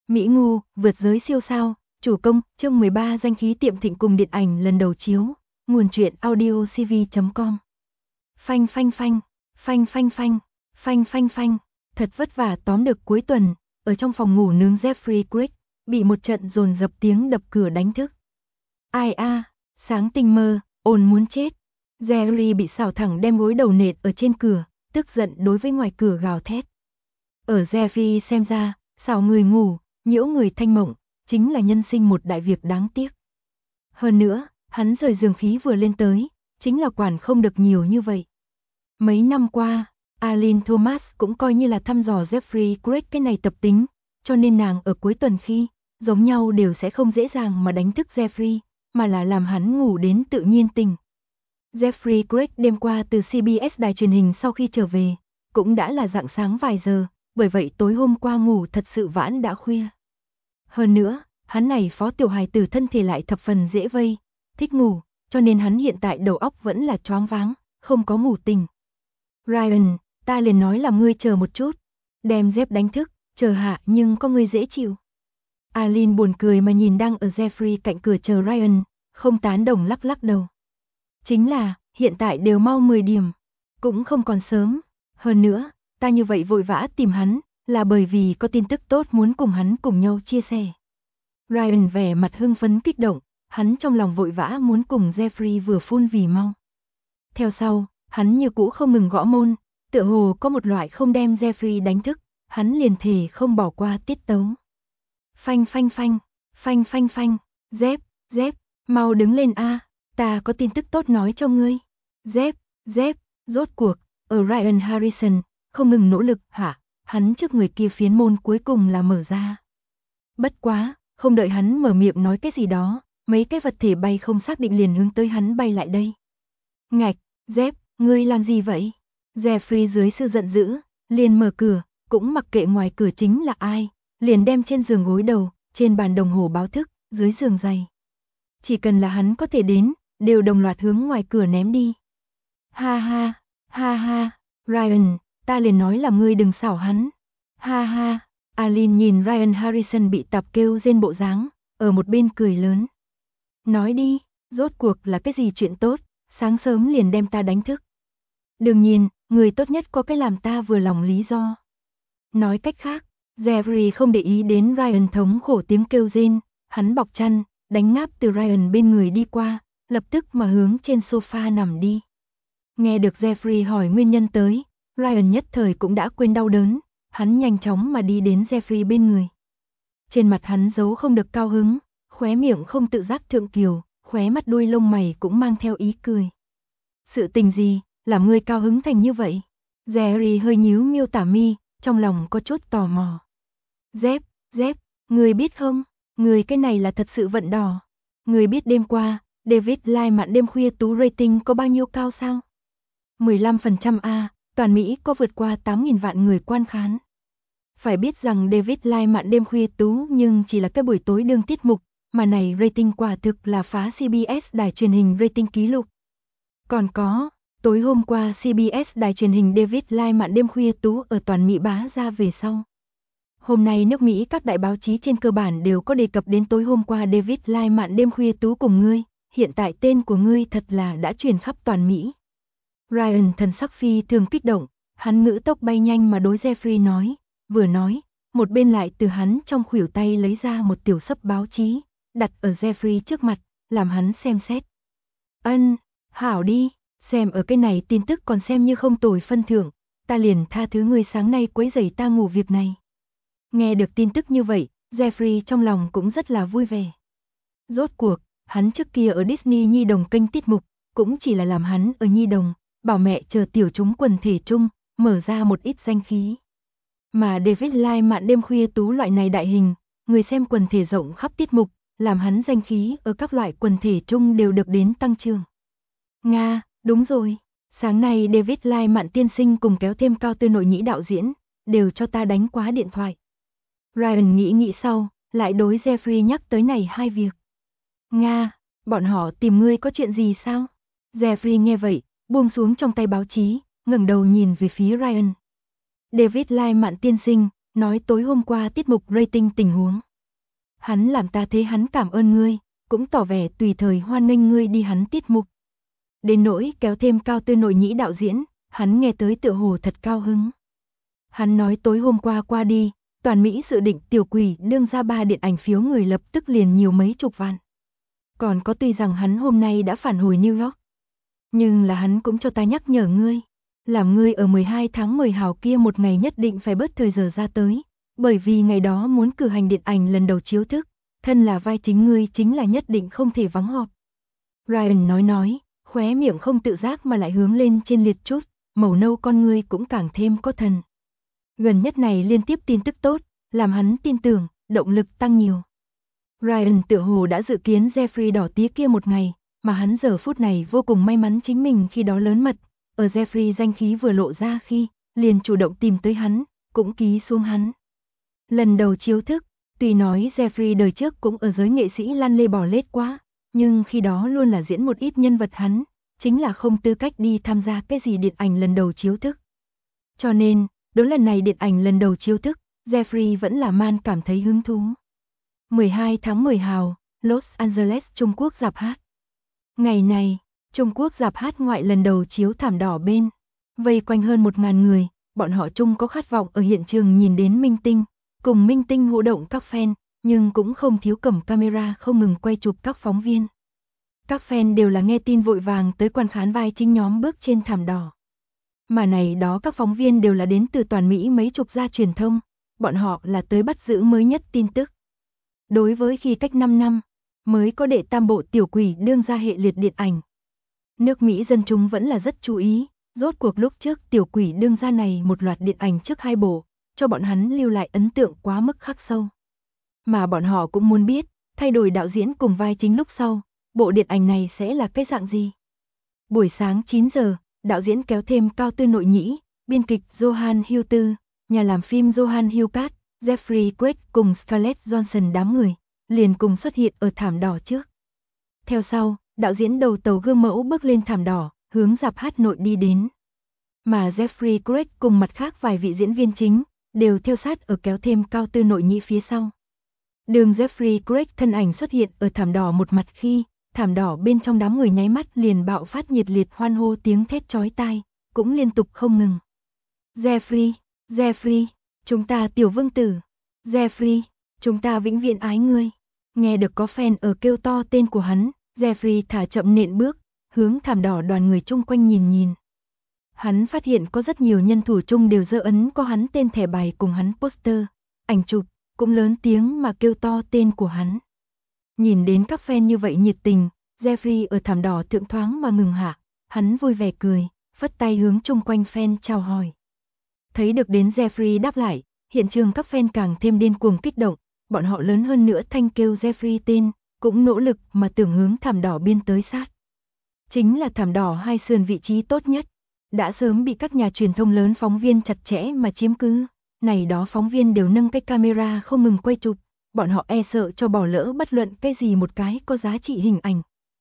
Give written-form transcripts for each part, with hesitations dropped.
Mỹ Ngu, vượt giới siêu sao, chủ công, chương 13 danh khí tiệm thịnh cùng điện ảnh lần đầu chiếu, nguồn truyện audiocv.com. Phanh phanh phanh, phanh phanh phanh, phanh phanh phanh, thật vất vả tóm được cuối tuần, ở trong phòng ngủ nướng Jeffrey Craig, bị một trận dồn dập tiếng đập cửa đánh thức. Ai a, sáng tinh mơ, ồn muốn chết. Jerry bị xào thẳng đem gối đầu nện ở trên cửa, tức giận đối với ngoài cửa gào thét. Ở Jerry xem ra, xào người ngủ, nhiễu người thanh mộng, chính là nhân sinh một đại việc đáng tiếc. Hơn nữa, hắn rời giường khí vừa lên tới, chính là quản không được nhiều như vậy. Mấy năm qua, Aline Thomas cũng coi như là thăm dò Jeffrey Craig cái này tập tính, cho nên nàng ở cuối tuần khi, giống nhau đều sẽ không dễ dàng mà đánh thức Jeffrey, mà là làm hắn ngủ đến tự nhiên tỉnh. Jeffrey Craig đêm qua từ CBS đài truyền hình sau khi trở về, cũng đã là rạng sáng vài giờ, bởi vậy tối hôm qua ngủ thật sự vãn đã khuya. Hơn nữa, hắn này phó tiểu hài tử thân thể lại thập phần dễ vây, thích ngủ, cho nên hắn hiện tại đầu óc vẫn là choáng váng, không có ngủ tỉnh. Ryan, ta liền nói là ngươi chờ một chút, đem Jeff đánh thức, chờ hạ nhưng có ngươi dễ chịu. Aline buồn cười mà nhìn đang ở Jeffrey cạnh cửa chờ Ryan, không tán đồng lắc lắc đầu. Chính là, hiện tại đều mau 10 điểm, cũng không còn sớm, hơn nữa, ta như vậy vội vã tìm hắn, là bởi vì có tin tức tốt muốn cùng hắn cùng nhau chia sẻ. Ryan vẻ mặt hưng phấn kích động, hắn trong lòng vội vã muốn cùng Jeffrey vừa phun vì mau. Theo sau, hắn như cũ không ngừng gõ môn, tựa hồ có một loại không đem Jeffrey đánh thức, hắn liền thề không bỏ qua tiết tấu. Phanh phanh phanh, phanh phanh phanh, Jeff, mau đứng lên a, ta có tin tức tốt nói cho ngươi. Jeff, rốt cuộc, ở Ryan Harrison, không ngừng nỗ lực hả, hắn trước người kia phiến môn cuối cùng là mở ra. Bất quá, không đợi hắn mở miệng nói cái gì đó, mấy cái vật thể bay không xác định liền hướng tới hắn bay lại đây. Ngạch, Jeff, ngươi làm gì vậy? Jeffrey dưới sự giận dữ, liền mở cửa, cũng mặc kệ ngoài cửa chính là ai, liền đem trên giường gối đầu, trên bàn đồng hồ báo thức, dưới giường giày. Chỉ cần là hắn có thể đến, đều đồng loạt hướng ngoài cửa ném đi. Ha ha, Ryan, ta liền nói là ngươi đừng xảo hắn. Ha, Aline nhìn Ryan Harrison bị tạp kêu rên bộ dáng, ở một bên cười lớn. Nói đi, rốt cuộc là cái gì chuyện tốt, sáng sớm liền đem ta đánh thức. Đừng nhìn, người tốt nhất có cái làm ta vừa lòng lý do. Nói cách khác, Jerry không để ý đến Ryan thống khổ tiếng kêu rên, hắn bọc chăn, đánh ngáp từ Ryan bên người đi qua, lập tức mà hướng trên sofa nằm đi. Nghe được Jeffrey hỏi nguyên nhân tới, Ryan nhất thời cũng đã quên đau đớn, hắn nhanh chóng mà đi đến Jeffrey bên người. Trên mặt hắn giấu không được cao hứng, khóe miệng không tự giác thượng kiều, khóe mắt đuôi lông mày cũng mang theo ý cười. Sự tình gì, làm ngươi cao hứng thành như vậy? Jerry hơi nhíu miêu tả mi, trong lòng có chút tò mò. Jeff, ngươi biết không, ngươi cái này là thật sự vận đỏ. Ngươi biết đêm qua, David Lai mạn đêm khuya tú rating có bao nhiêu cao sao? 15% a, toàn Mỹ có vượt qua 8.000 vạn người quan khán. Phải biết rằng David Lai mạn đêm khuya tú nhưng chỉ là cái buổi tối đương tiết mục, mà này rating quả thực là phá CBS đài truyền hình rating kỷ lục. Còn có, tối hôm qua CBS đài truyền hình David Lai mạn đêm khuya tú ở toàn Mỹ bá ra về sau. Hôm nay nước Mỹ các đại báo chí trên cơ bản đều có đề cập đến tối hôm qua David Lai mạn đêm khuya tú cùng ngươi, hiện tại tên của ngươi thật là đã truyền khắp toàn Mỹ. Ryan thần sắc phi thường kích động, hắn ngữ tốc bay nhanh mà đối Jeffrey nói, vừa nói, một bên lại từ hắn trong khuỷu tay lấy ra một tiểu xấp báo chí, đặt ở Jeffrey trước mặt, làm hắn xem xét. Hảo đi, xem ở cái này tin tức còn xem như không tồi phân thưởng, ta liền tha thứ ngươi sáng nay quấy rầy ta ngủ việc này. Nghe được tin tức như vậy, Jeffrey trong lòng cũng rất là vui vẻ. Rốt cuộc, hắn trước kia ở Disney Nhi đồng kênh tiết mục, cũng chỉ là làm hắn ở Nhi đồng, bảo mẹ chờ tiểu chúng quần thể chung, mở ra một ít danh khí. Mà David Lai mạn đêm khuya tú loại này đại hình, người xem quần thể rộng khắp tiết mục, làm hắn danh khí ở các loại quần thể chung đều được đến tăng trưởng. Nga, đúng rồi, sáng nay David Lai mạn tiên sinh cùng kéo thêm Cao Tư Nội nhĩ đạo diễn, đều cho ta đánh quá điện thoại. Ryan nghĩ sau, lại đối Jeffrey nhắc tới này hai việc. Nga, bọn họ tìm ngươi có chuyện gì sao? Jeffrey nghe vậy, buông xuống trong tay báo chí, ngẩng đầu nhìn về phía Ryan. David Lai mạn tiên sinh, nói tối hôm qua tiết mục rating tình huống. Hắn làm ta thế hắn cảm ơn ngươi, cũng tỏ vẻ tùy thời hoan nghênh ngươi đi hắn tiết mục. Đến nỗi kéo thêm Cao Tư Nội Nhĩ đạo diễn, hắn nghe tới tựa hồ thật cao hứng. Hắn nói tối hôm qua qua đi, toàn Mỹ dự định Tiểu Quỷ đương ra 3 điện ảnh phiếu người lập tức liền nhiều mấy chục vạn. Còn có tuy rằng hắn hôm nay đã phản hồi New York, nhưng là hắn cũng cho ta nhắc nhở ngươi, làm ngươi ở 12 tháng 10 hào kia một ngày nhất định phải bớt thời giờ ra tới, bởi vì ngày đó muốn cử hành điện ảnh lần đầu chiếu thức, thân là vai chính ngươi chính là nhất định không thể vắng họp. Ryan nói, khóe miệng không tự giác mà lại hướng lên trên liệt chút, màu nâu con ngươi cũng càng thêm có thần. Gần nhất này liên tiếp tin tức tốt, làm hắn tin tưởng, động lực tăng nhiều. Ryan tựa hồ đã dự kiến Jeffrey đỏ tía kia một ngày, mà hắn giờ phút này vô cùng may mắn chính mình khi đó lớn mật, ở Jeffrey danh khí vừa lộ ra khi, liền chủ động tìm tới hắn, cũng ký xuống hắn. Lần đầu chiếu thức, tuy nói Jeffrey đời trước cũng ở giới nghệ sĩ lăn lê bò lết quá, nhưng khi đó luôn là diễn một ít nhân vật hắn, chính là không tư cách đi tham gia cái gì điện ảnh lần đầu chiếu thức. Cho nên, đối lần này điện ảnh lần đầu chiếu thức, Jeffrey vẫn là man cảm thấy hứng thú. 12 tháng 10 hào, Los Angeles, Trung Quốc rạp hát. Ngày này, Trung Quốc rạp hát ngoại lần đầu chiếu thảm đỏ bên, vây quanh hơn 1.000 người, bọn họ chung có khát vọng ở hiện trường nhìn đến minh tinh, cùng minh tinh h互động các fan, nhưng cũng không thiếu cầm camera không ngừng quay chụp các phóng viên. Các fan đều là nghe tin vội vàng tới quan khán vai chính nhóm bước trên thảm đỏ. Mà này đó các phóng viên đều là đến từ toàn Mỹ mấy chục gia truyền thông, bọn họ là tới bắt giữ mới nhất tin tức. Đối với khi cách 5 năm, mới có đệ tam bộ Tiểu Quỷ đương ra hệ liệt điện ảnh. Nước Mỹ dân chúng vẫn là rất chú ý, rốt cuộc lúc trước Tiểu Quỷ đương ra này một loạt điện ảnh trước 2 bộ, cho bọn hắn lưu lại ấn tượng quá mức khắc sâu. Mà bọn họ cũng muốn biết, thay đổi đạo diễn cùng vai chính lúc sau, bộ điện ảnh này sẽ là cái dạng gì. Buổi sáng 9 giờ, đạo diễn kéo thêm Cao Tư Nội Nhĩ, biên kịch Johan Hughes, nhà làm phim Johan Hughes, Jeffrey Craig cùng Scarlett Johansson đám người, liền cùng xuất hiện ở thảm đỏ trước. Theo sau, đạo diễn đầu tàu gương mẫu bước lên thảm đỏ, hướng rạp hát nội đi đến. Mà Jeffrey Craig cùng mặt khác vài vị diễn viên chính, đều theo sát ở kéo thêm Cao Tư Nội Nhĩ phía sau. Đường Jeffrey Craig thân ảnh xuất hiện ở thảm đỏ một mặt khi, thảm đỏ bên trong đám người nháy mắt liền bạo phát nhiệt liệt hoan hô tiếng thét chói tai, cũng liên tục không ngừng. Jeffrey, chúng ta tiểu vương tử. Jeffrey, chúng ta vĩnh viễn ái ngươi. Nghe được có fan ở kêu to tên của hắn, Jeffrey thả chậm nện bước, hướng thảm đỏ đoàn người chung quanh nhìn. Hắn phát hiện có rất nhiều nhân thủ chung đều giơ ấn có hắn tên thẻ bài cùng hắn poster, ảnh chụp, cũng lớn tiếng mà kêu to tên của hắn. Nhìn đến các fan như vậy nhiệt tình, Jeffrey ở thảm đỏ thượng thoáng mà ngừng hạ, hắn vui vẻ cười, phất tay hướng chung quanh fan chào hỏi. Thấy được đến Jeffrey đáp lại, hiện trường các fan càng thêm điên cuồng kích động, bọn họ lớn hơn nữa thanh kêu Jeffrey tên, cũng nỗ lực mà tưởng hướng thảm đỏ biên tới sát. Chính là thảm đỏ hai sườn vị trí tốt nhất, đã sớm bị các nhà truyền thông lớn phóng viên chặt chẽ mà chiếm cứ, này đó phóng viên đều nâng cái camera không ngừng quay chụp, bọn họ e sợ cho bỏ lỡ bất luận cái gì một cái có giá trị hình ảnh.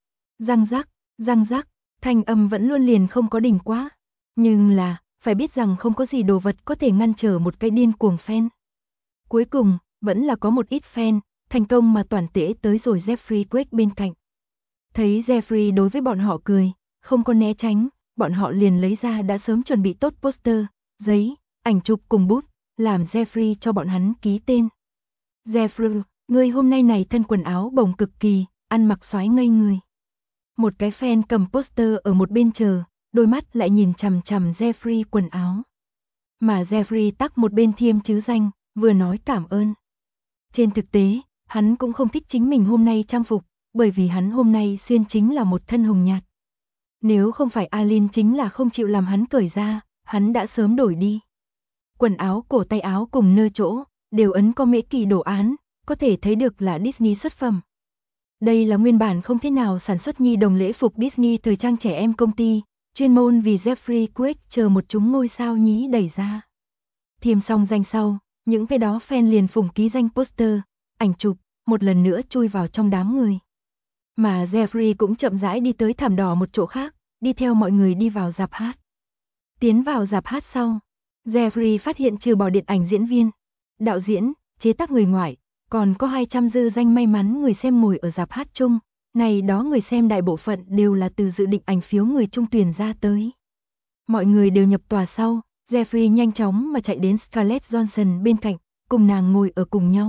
Răng rắc, thanh âm vẫn luôn liền không có đỉnh quá, nhưng là, phải biết rằng không có gì đồ vật có thể ngăn trở một cái điên cuồng fan. Cuối cùng, vẫn là có một ít fan, thành công mà toàn tễ tới rồi Jeffrey Craig bên cạnh. Thấy Jeffrey đối với bọn họ cười, không có né tránh, bọn họ liền lấy ra đã sớm chuẩn bị tốt poster, giấy, ảnh chụp cùng bút, làm Jeffrey cho bọn hắn ký tên. Jeffrey, ngươi hôm nay này thân quần áo bồng cực kỳ, ăn mặc xoái ngây người. Một cái fan cầm poster ở một bên chờ, đôi mắt lại nhìn chằm chằm Jeffrey quần áo. Mà Jeffrey tắc một bên thiêm chữ danh, vừa nói cảm ơn. Trên thực tế, hắn cũng không thích chính mình hôm nay trang phục, bởi vì hắn hôm nay xuyên chính là một thân hồng nhạt. Nếu không phải Alin chính là không chịu làm hắn cởi ra, hắn đã sớm đổi đi. Quần áo, cổ tay áo cùng nơ chỗ, đều ấn có mễ kỳ đồ án, có thể thấy được là Disney xuất phẩm. Đây là nguyên bản không thế nào sản xuất nhi đồng lễ phục Disney thời trang trẻ em công ty, chuyên môn vì Jeffrey Craig chờ một chúng ngôi sao nhí đẩy ra. Thiêm xong danh sau, những cái đó fan liền phủng ký danh poster, ảnh chụp, một lần nữa chui vào trong đám người. Mà Jeffrey cũng chậm rãi đi tới thảm đỏ một chỗ khác, đi theo mọi người đi vào rạp hát. Tiến vào rạp hát sau, Jeffrey phát hiện trừ bỏ điện ảnh diễn viên, đạo diễn, chế tác người ngoại, còn có 200 dư danh may mắn người xem ngồi ở rạp hát chung. Này đó người xem đại bộ phận đều là từ dự định ảnh phiếu người trung tuyển ra tới. Mọi người đều nhập tòa sau, Jeffrey nhanh chóng mà chạy đến Scarlett Johansson bên cạnh, cùng nàng ngồi ở cùng nhau.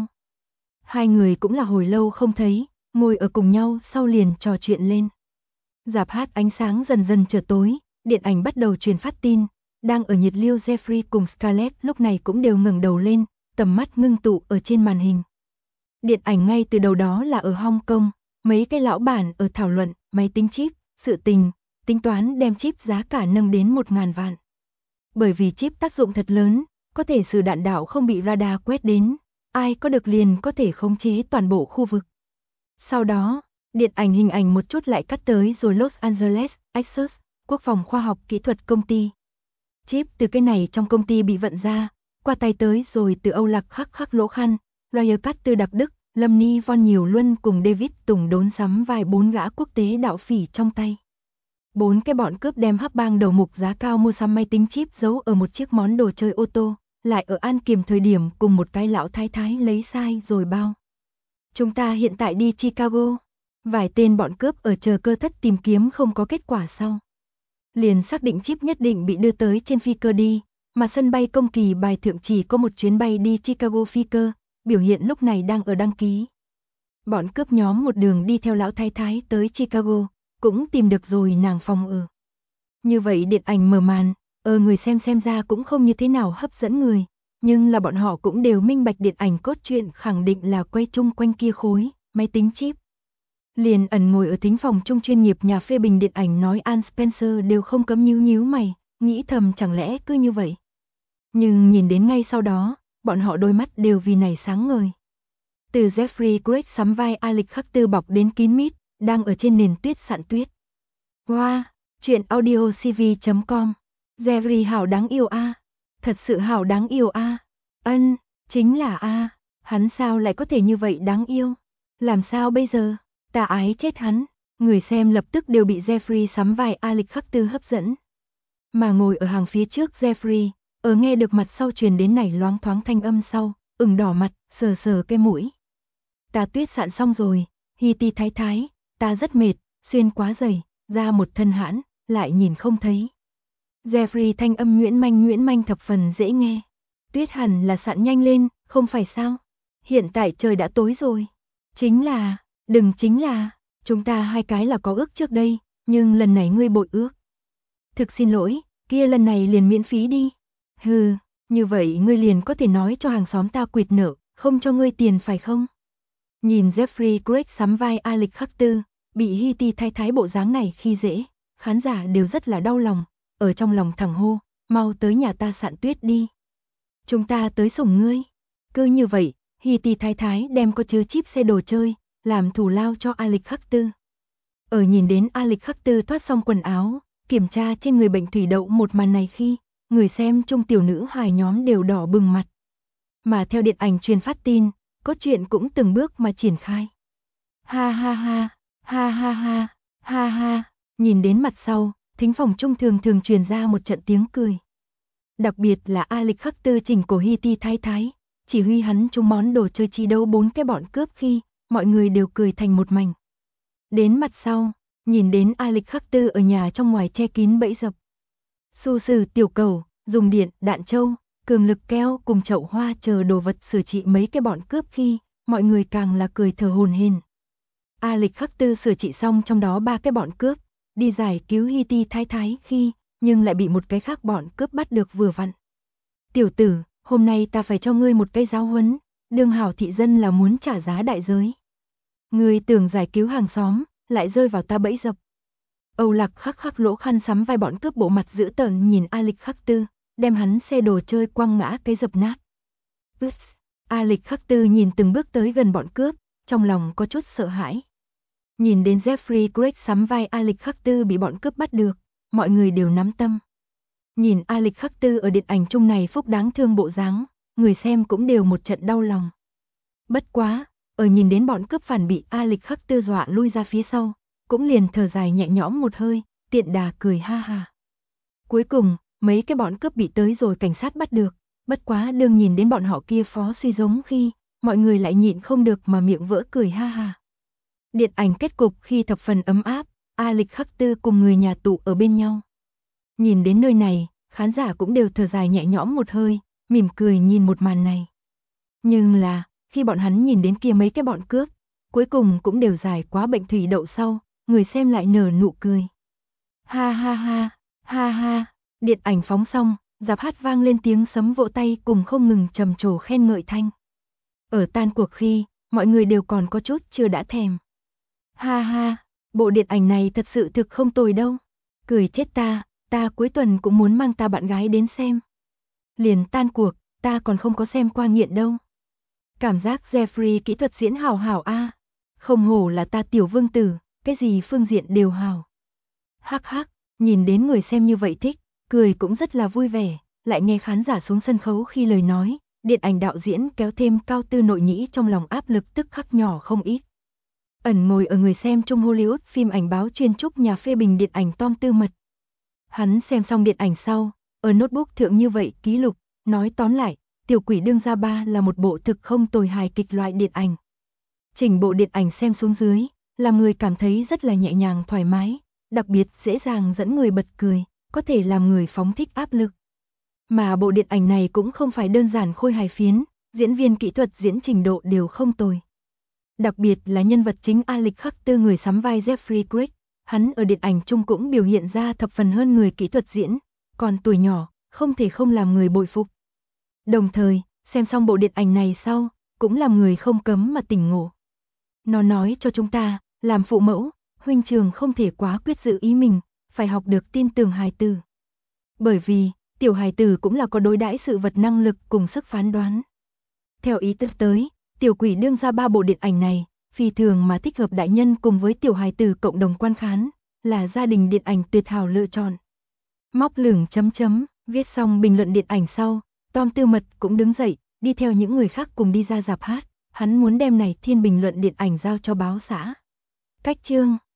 Hai người cũng là hồi lâu không thấy, ngồi ở cùng nhau sau liền trò chuyện lên. Rạp hát ánh sáng dần dần trở tối, điện ảnh bắt đầu truyền phát tin, đang ở nhiệt liêu Jeffrey cùng Scarlett lúc này cũng đều ngẩng đầu lên, tầm mắt ngưng tụ ở trên màn hình. Điện ảnh ngay từ đầu đó là ở Hong Kong, mấy cái lão bản ở thảo luận máy tính chip, sự tình, tính toán đem chip giá cả nâng đến 1.000 vạn. Bởi vì chip tác dụng thật lớn, có thể xử đạn đạo không bị radar quét đến, ai có được liền có thể khống chế toàn bộ khu vực. Sau đó, điện ảnh hình ảnh một chút lại cắt tới rồi Los Angeles, Axis, quốc phòng khoa học kỹ thuật công ty. Chip từ cái này trong công ty bị vận ra, qua tay tới rồi từ Âu Lạc khắc lỗ khăn, Royal Cát từ Đặc Đức, Lâm Ni Von Nhiều Luân cùng David Tùng đốn sắm vài 4 gã quốc tế đạo phỉ trong tay. 4 cái bọn cướp đem hắc bang đầu mục giá cao mua sắm máy tính chip giấu ở một chiếc món đồ chơi ô tô, lại ở An Kiềm thời điểm cùng một cái lão thái thái lấy sai rồi bao. Chúng ta hiện tại đi Chicago. Vài tên bọn cướp ở chờ cơ thất tìm kiếm không có kết quả sau. Liền xác định chip nhất định bị đưa tới trên phi cơ đi, mà sân bay Công Kỳ Bài Thượng chỉ có một chuyến bay đi Chicago phi cơ, biểu hiện lúc này đang ở đăng ký. Bọn cướp nhóm một đường đi theo lão thái thái tới Chicago, cũng tìm được rồi nàng phòng ở. Như vậy điện ảnh mở màn, người xem ra cũng không như thế nào hấp dẫn người, nhưng là bọn họ cũng đều minh bạch điện ảnh cốt truyện khẳng định là quay chung quanh kia khối, máy tính chip. Liền ẩn ngồi ở thính phòng chung chuyên nghiệp nhà phê bình điện ảnh nói An Spencer đều không cấm nhíu mày, nghĩ thầm chẳng lẽ cứ như vậy. Nhưng nhìn đến ngay sau đó, bọn họ đôi mắt đều vì này sáng ngời. Từ Jeffrey Craig sắm vai Alex khắc tư bọc đến kín mít, đang ở trên nền tuyết sạn tuyết. Wow, chuyện audiocv.com. Jeffrey hảo đáng yêu a, thật sự hảo đáng yêu a. Chính là a, hắn sao lại có thể như vậy đáng yêu? Làm sao bây giờ? Ta ái chết hắn. Người xem lập tức đều bị Jeffrey sắm vai Alex khắc tư hấp dẫn. Mà ngồi ở hàng phía trước Jeffrey, ở nghe được mặt sau truyền đến này loáng thoáng thanh âm sau, ửng đỏ mặt, sờ cái mũi. Ta tuyết sạn xong rồi, Hi-ti thái thái, ta rất mệt, xuyên quá dày, ra một thân hãn, lại nhìn không thấy. Jeffrey thanh âm nhuyễn manh thập phần dễ nghe. Tuyết hẳn là sạn nhanh lên, không phải sao? Hiện tại trời đã tối rồi. Chính là, chúng ta hai cái là có ước trước đây, nhưng lần này ngươi bội ước. Thực xin lỗi, kia lần này liền miễn phí đi. Hừ, như vậy ngươi liền có thể nói cho hàng xóm ta quỵt nợ, không cho ngươi tiền phải không? Nhìn Jeffrey Craig sắm vai Alex khắc tư, bị Hi-ti thái thái bộ dáng này khi dễ, khán giả đều rất là đau lòng, ở trong lòng thẳng hô, mau tới nhà ta sạn tuyết đi. Chúng ta tới sủng ngươi. Cứ như vậy, Hi-ti thái thái đem có chứa chip xe đồ chơi, làm thủ lao cho Alex khắc tư. Ở nhìn đến Alex khắc tư thoát xong quần áo, kiểm tra trên người bệnh thủy đậu một màn này khi, người xem chung tiểu nữ hài nhóm đều đỏ bừng mặt. Mà theo điện ảnh truyền phát tin, cốt truyện cũng từng bước mà triển khai. Ha ha ha, ha ha ha, ha ha, nhìn đến mặt sau, thính phòng trung thường truyền ra một trận tiếng cười. Đặc biệt là Alex khắc tư chỉnh cổ Hi-ti thái thái, chỉ huy hắn chung món đồ chơi chi đấu 4 cái bọn cướp khi, mọi người đều cười thành một mảnh. Đến mặt sau, nhìn đến Alex khắc tư ở nhà trong ngoài che kín bẫy dập. Xu sử tiểu cầu, dùng điện, đạn châu, cường lực keo cùng chậu hoa chờ đồ vật sửa trị mấy cái bọn cướp khi, mọi người càng là cười thở hổn hển. Alex khắc tư sửa trị xong trong đó 3 cái bọn cướp, đi giải cứu Hi-ti thái thái khi, nhưng lại bị một cái khác bọn cướp bắt được vừa vặn. Tiểu tử, hôm nay ta phải cho ngươi một cái giáo huấn, đương hảo thị dân là muốn trả giá đại giới. Ngươi tưởng giải cứu hàng xóm, lại rơi vào ta bẫy dập. Âu Lạc khắc lỗ khăn sắm vai bọn cướp bộ mặt dữ tợn nhìn Alex khắc tư, đem hắn xe đồ chơi quăng ngã cái dập nát. Alex khắc tư nhìn từng bước tới gần bọn cướp, trong lòng có chút sợ hãi. Nhìn đến Jeffrey Craig sắm vai Alex khắc tư bị bọn cướp bắt được, mọi người đều nắm tâm. Nhìn Alex khắc tư ở điện ảnh chung này phúc đáng thương bộ dáng, người xem cũng đều một trận đau lòng. Bất quá, ở nhìn đến bọn cướp phản bị Alex khắc tư dọa lui ra phía sau, cũng liền thở dài nhẹ nhõm một hơi, tiện đà cười ha ha. Cuối cùng, mấy cái bọn cướp bị tới rồi cảnh sát bắt được, bất quá đương nhìn đến bọn họ kia phó suy giống khi, mọi người lại nhịn không được mà miệng vỡ cười ha ha. Điện ảnh kết cục khi thập phần ấm áp, Alex Khắc Tư cùng người nhà tụ ở bên nhau. Nhìn đến nơi này, khán giả cũng đều thở dài nhẹ nhõm một hơi, mỉm cười nhìn một màn này. Nhưng là, khi bọn hắn nhìn đến kia mấy cái bọn cướp, cuối cùng cũng đều giải quá bệnh thủy đậu sau, người xem lại nở nụ cười. Ha ha ha, ha ha, điện ảnh phóng xong, rạp hát vang lên tiếng sấm vỗ tay cùng không ngừng trầm trồ khen ngợi thanh. Ở tan cuộc khi, mọi người đều còn có chút chưa đã thèm. Ha ha, bộ điện ảnh này thật sự thực không tồi đâu. Cười chết ta cuối tuần cũng muốn mang ta bạn gái đến xem. Liền tan cuộc, ta còn không có xem qua nghiện đâu. Cảm giác Jeffrey kỹ thuật diễn hảo hảo a. Không hổ là ta tiểu vương tử, cái gì phương diện đều hảo. Hắc hắc, nhìn đến người xem như vậy thích, cười cũng rất là vui vẻ, lại nghe khán giả xuống sân khấu khi lời nói, điện ảnh đạo diễn kéo thêm Cao Tư Nội nhĩ trong lòng áp lực tức khắc nhỏ không ít. Ẩn ngồi ở người xem trong Hollywood phim ảnh báo chuyên trúc nhà phê bình điện ảnh Tom Tư Mật. Hắn xem xong điện ảnh sau, ở notebook thượng như vậy ký lục, nói tóm lại, Tiểu Quỷ Đương Gia 3 là một bộ thực không tồi hài kịch loại điện ảnh. Chỉnh bộ điện ảnh xem xuống dưới, làm người cảm thấy rất là nhẹ nhàng thoải mái, đặc biệt dễ dàng dẫn người bật cười, có thể làm người phóng thích áp lực. Mà bộ điện ảnh này cũng không phải đơn giản khôi hài phiến, diễn viên kỹ thuật diễn trình độ đều không tồi. Đặc biệt là nhân vật chính Alex Khắc Tư người sắm vai Jeffrey Craig, hắn ở điện ảnh chung cũng biểu hiện ra thập phần hơn người kỹ thuật diễn, còn tuổi nhỏ, không thể không làm người bội phục. Đồng thời, xem xong bộ điện ảnh này sau, cũng làm người không cấm mà tỉnh ngộ. Nó nói cho chúng ta, làm phụ mẫu, huynh trưởng không thể quá quyết giữ ý mình, phải học được tin tưởng hài tử. Bởi vì, tiểu hài tử cũng là có đối đãi sự vật năng lực cùng sức phán đoán. Theo ý tưởng tới, Tiểu Quỷ Đương Gia 3 bộ điện ảnh này, phi thường mà thích hợp đại nhân cùng với tiểu hài tử cộng đồng quan khán, là gia đình điện ảnh tuyệt hảo lựa chọn. Móc lửng chấm chấm, viết xong bình luận điện ảnh sau, Tom Tư Mật cũng đứng dậy, đi theo những người khác cùng đi ra rạp hát, hắn muốn đem này thiên bình luận điện ảnh giao cho báo xã. Cách chương